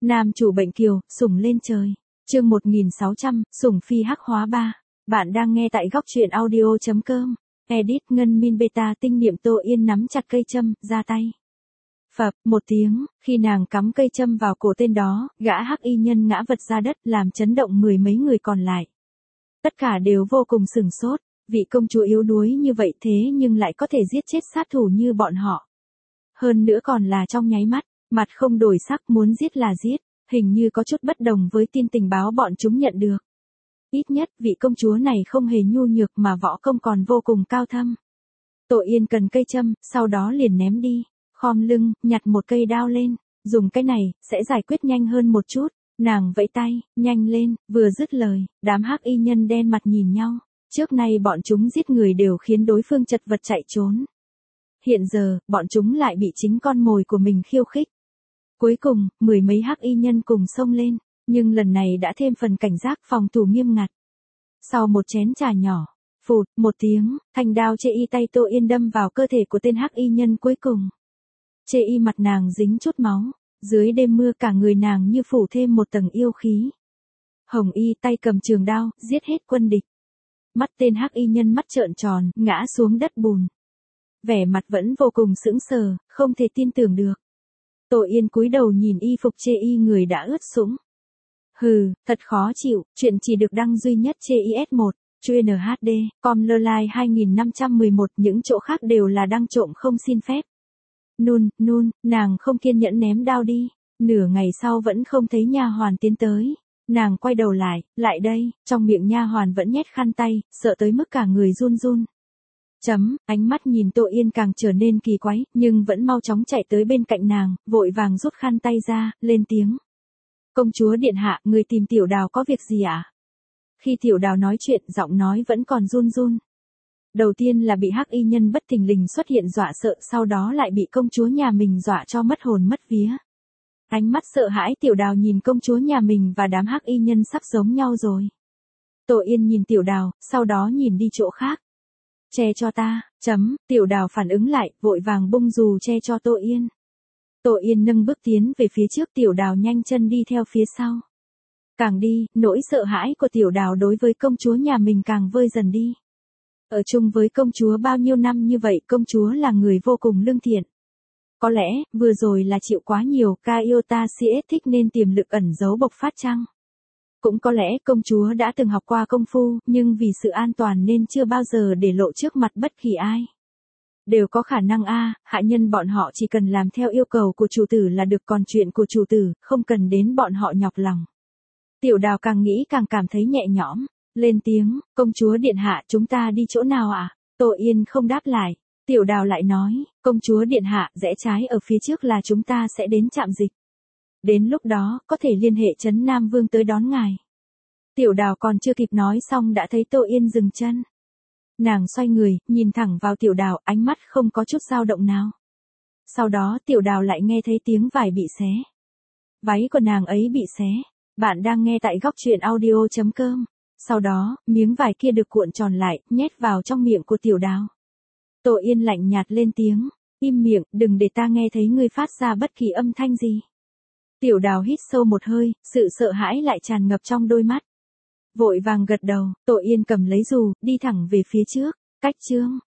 Nam chủ bệnh kiều, sủng lên trời. Chương 1600, sủng phi hắc hóa 3. Bạn đang nghe tại góc truyện audio.com. Edit Ngân Min Beta tinh niệm Tô Yên nắm chặt cây châm, ra tay. Phập, một tiếng, khi nàng cắm cây châm vào cổ tên đó, gã hắc y nhân ngã vật ra đất làm chấn động mười mấy người còn lại. Tất cả đều vô cùng sửng sốt, vị công chúa yếu đuối như vậy thế nhưng lại có thể giết chết sát thủ như bọn họ. Hơn nữa còn là trong nháy mắt, mặt không đổi sắc muốn giết là giết, hình như có chút bất đồng với tin tình báo bọn chúng nhận được. Ít nhất vị công chúa này không hề nhu nhược mà võ công còn vô cùng cao thâm. Tô Yên cần cây châm, sau đó liền ném đi, khom lưng, nhặt một cây đao lên, dùng cái này, sẽ giải quyết nhanh hơn một chút. Nàng vẫy tay, nhanh lên, vừa dứt lời, đám hắc y nhân đen mặt nhìn nhau, trước nay bọn chúng giết người đều khiến đối phương chật vật chạy trốn. Hiện giờ, bọn chúng lại bị chính con mồi của mình khiêu khích. Cuối cùng, mười mấy hắc y nhân cùng xông lên, nhưng lần này đã thêm phần cảnh giác phòng thủ nghiêm ngặt. Sau một chén trà nhỏ, phụt, một tiếng, thanh đao chê y tay Tô Yên đâm vào cơ thể của tên hắc y nhân cuối cùng. Chê y mặt nàng dính chút máu, dưới đêm mưa cả người nàng như phủ thêm một tầng yêu khí. Hồng y tay cầm trường đao, giết hết quân địch. Mắt tên hắc y nhân mắt trợn tròn, ngã xuống đất bùn. Vẻ mặt vẫn vô cùng sững sờ, không thể tin tưởng được. Tô Yên cúi đầu nhìn y phục chê y người đã ướt sũng. Hừ, thật khó chịu, chuyện chỉ được đăng duy nhất chê IS1, chuyên HD, com Lolai 2511, những chỗ khác đều là đăng trộm không xin phép. Nun, nàng không kiên nhẫn ném đao đi, nửa ngày sau vẫn không thấy nha hoàn tiến tới. Nàng quay đầu lại đây, trong miệng nha hoàn vẫn nhét khăn tay, sợ tới mức cả người run run. Ánh mắt nhìn Tô Yên càng trở nên kỳ quái, nhưng vẫn mau chóng chạy tới bên cạnh nàng, vội vàng rút khăn tay ra, lên tiếng. Công chúa điện hạ, người tìm Tiểu Đào có việc gì ạ? Khi Tiểu Đào nói chuyện, giọng nói vẫn còn run run. Đầu tiên là bị hắc y nhân bất thình lình xuất hiện dọa sợ, sau đó lại bị công chúa nhà mình dọa cho mất hồn mất vía. Ánh mắt sợ hãi Tiểu Đào nhìn công chúa nhà mình và đám hắc y nhân sắp giống nhau rồi. Tô Yên nhìn Tiểu Đào, sau đó nhìn đi chỗ khác. Che cho ta, Tiểu Đào phản ứng lại, vội vàng bung dù che cho Tô Yên. Tô Yên nâng bước tiến về phía trước, Tiểu Đào nhanh chân đi theo phía sau. Càng đi, nỗi sợ hãi của Tiểu Đào đối với công chúa nhà mình càng vơi dần đi. Ở chung với công chúa bao nhiêu năm như vậy, công chúa là người vô cùng lương thiện. Có lẽ, vừa rồi là chịu quá nhiều, Kaiota CS thích nên tiềm lực ẩn giấu bộc phát chăng? Cũng có lẽ công chúa đã từng học qua công phu, nhưng vì sự an toàn nên chưa bao giờ để lộ trước mặt bất kỳ ai. Đều có khả năng hạ nhân bọn họ chỉ cần làm theo yêu cầu của chủ tử là được, còn chuyện của chủ tử, không cần đến bọn họ nhọc lòng. Tiểu Đào càng nghĩ càng cảm thấy nhẹ nhõm, lên tiếng, công chúa điện hạ, chúng ta đi chỗ nào ạ? Tô Yên không đáp lại. Tiểu Đào lại nói, công chúa điện hạ, rẽ trái ở phía trước là chúng ta sẽ đến trạm dịch. Đến lúc đó, có thể liên hệ trấn Nam Vương tới đón ngài. Tiểu Đào còn chưa kịp nói xong đã thấy Tô Yên dừng chân. Nàng xoay người, nhìn thẳng vào Tiểu Đào, ánh mắt không có chút dao động nào. Sau đó Tiểu Đào lại nghe thấy tiếng vải bị xé. Váy của nàng ấy bị xé. Bạn đang nghe tại góc truyện audio.com. Sau đó, miếng vải kia được cuộn tròn lại, nhét vào trong miệng của Tiểu Đào. Tô Yên lạnh nhạt lên tiếng, im miệng, đừng để ta nghe thấy ngươi phát ra bất kỳ âm thanh gì. Tiểu Đào hít sâu một hơi, sự sợ hãi lại tràn ngập trong đôi mắt. Vội vàng gật đầu, Tô Yên cầm lấy dù, đi thẳng về phía trước. Cách chương